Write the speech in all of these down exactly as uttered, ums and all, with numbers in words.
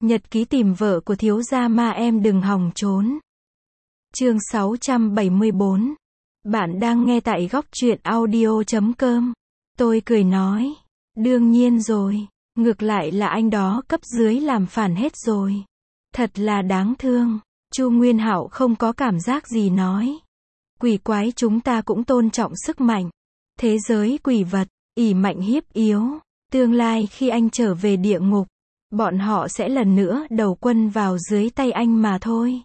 Nhật ký tìm vợ của thiếu gia ma em đừng hòng trốn. Chương sáu trăm bảy mươi bốn. Bạn đang nghe tại góc truyện audio chấm com. Tôi cười nói. Đương nhiên rồi. Ngược lại là anh đó cấp dưới làm phản hết rồi. Thật là đáng thương. Chu Nguyên Hạo không có cảm giác gì nói. Quỷ quái chúng ta cũng tôn trọng sức mạnh. Thế giới quỷ vật, ỷ mạnh hiếp yếu. Tương lai khi anh trở về địa ngục, bọn họ sẽ lần nữa đầu quân vào dưới tay anh mà thôi.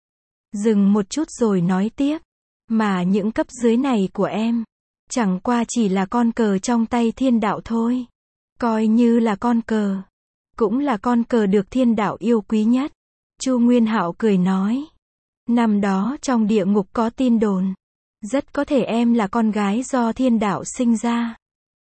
Dừng một chút rồi nói tiếp. Mà những cấp dưới này của em, chẳng qua chỉ là con cờ trong tay thiên đạo thôi. Coi như là con cờ. Cũng là con cờ được thiên đạo yêu quý nhất. Chu Nguyên Hạo cười nói. Năm đó trong địa ngục có tin đồn. Rất có thể em là con gái do thiên đạo sinh ra.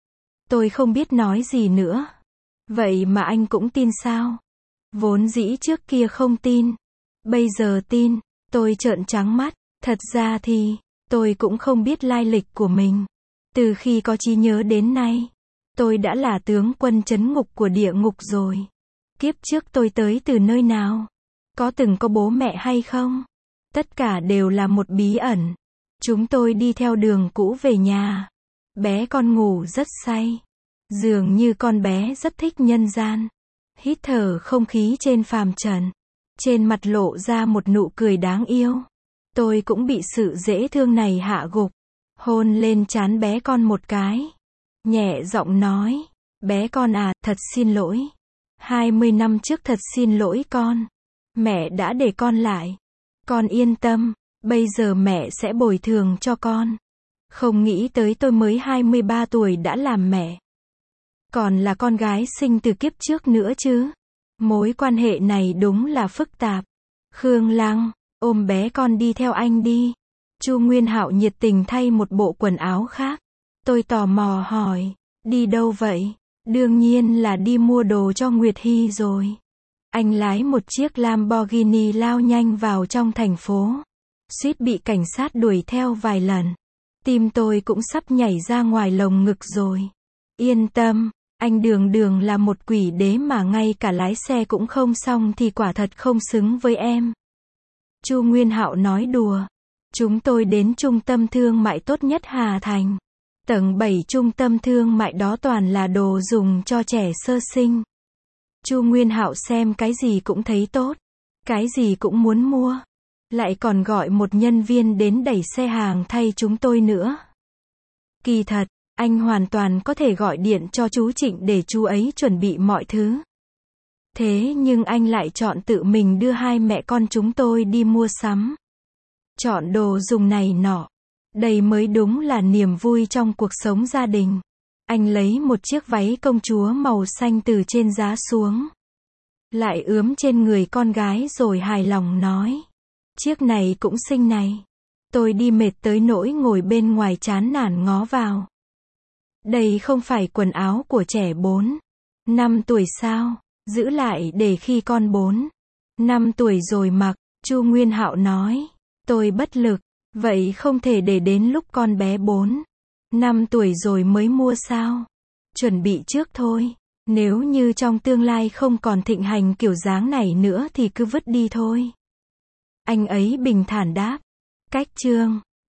Tôi không biết nói gì nữa. Vậy mà anh cũng tin sao? Vốn dĩ trước kia không tin. Bây giờ tin. Tôi trợn trắng mắt. Thật ra thì, tôi cũng không biết lai lịch của mình. Từ khi có trí nhớ đến nay, tôi đã là tướng quân trấn ngục của địa ngục rồi. Kiếp trước tôi tới từ nơi nào? Có từng có bố mẹ hay không? Tất cả đều là một bí ẩn. Chúng tôi đi theo đường cũ về nhà. Bé con ngủ rất say. Dường như con bé rất thích nhân gian. Hít thở không khí trên phàm trần. Trên mặt lộ ra một nụ cười đáng yêu. Tôi cũng bị sự dễ thương này hạ gục. Hôn lên trán bé con một cái. Nhẹ giọng nói. Bé con à, thật xin lỗi. hai mươi năm trước thật xin lỗi con. Mẹ đã để con lại. Con yên tâm. Bây giờ mẹ sẽ bồi thường cho con. Không nghĩ tới tôi mới hai mươi ba tuổi đã làm mẹ. Còn là con gái sinh từ kiếp trước nữa chứ. Mối quan hệ này đúng là phức tạp. Khương Lăng, ôm bé con đi theo anh đi. Chu Nguyên Hạo nhiệt tình thay một bộ quần áo khác. Tôi tò mò hỏi, đi đâu vậy? Đương nhiên là đi mua đồ cho Nguyệt Hy rồi. Anh lái một chiếc Lamborghini lao nhanh vào trong thành phố. Suýt bị cảnh sát đuổi theo vài lần. Tim tôi cũng sắp nhảy ra ngoài lồng ngực rồi. Yên tâm, anh đường đường là một quỷ đế mà ngay cả lái xe cũng không xong thì quả thật không xứng với em. Chu Nguyên Hạo nói đùa. Chúng tôi đến trung tâm thương mại tốt nhất Hà Thành. Tầng bảy trung tâm thương mại đó toàn là đồ dùng cho trẻ sơ sinh. Chu Nguyên Hạo xem cái gì cũng thấy tốt. Cái gì cũng muốn mua. Lại còn gọi một nhân viên đến đẩy xe hàng thay chúng tôi nữa. Kỳ thật, anh hoàn toàn có thể gọi điện cho chú Trịnh để chú ấy chuẩn bị mọi thứ. Thế nhưng anh lại chọn tự mình đưa hai mẹ con chúng tôi đi mua sắm. Chọn đồ dùng này nọ. Đây mới đúng là niềm vui trong cuộc sống gia đình. Anh lấy một chiếc váy công chúa màu xanh từ trên giá xuống. Lại ướm trên người con gái rồi hài lòng nói. Chiếc này cũng xinh này. Tôi đi mệt tới nỗi ngồi bên ngoài chán nản ngó vào. Đây không phải quần áo của trẻ bốn năm tuổi sao? Giữ lại để khi con bốn năm tuổi rồi mặc. Chu Nguyên Hạo nói. Tôi bất lực. Vậy không thể để đến lúc con bé bốn năm tuổi rồi mới mua sao? Chuẩn bị trước thôi. Nếu như trong tương lai không còn thịnh hành kiểu dáng này nữa thì cứ vứt đi thôi. Anh ấy bình thản đáp. Cách chương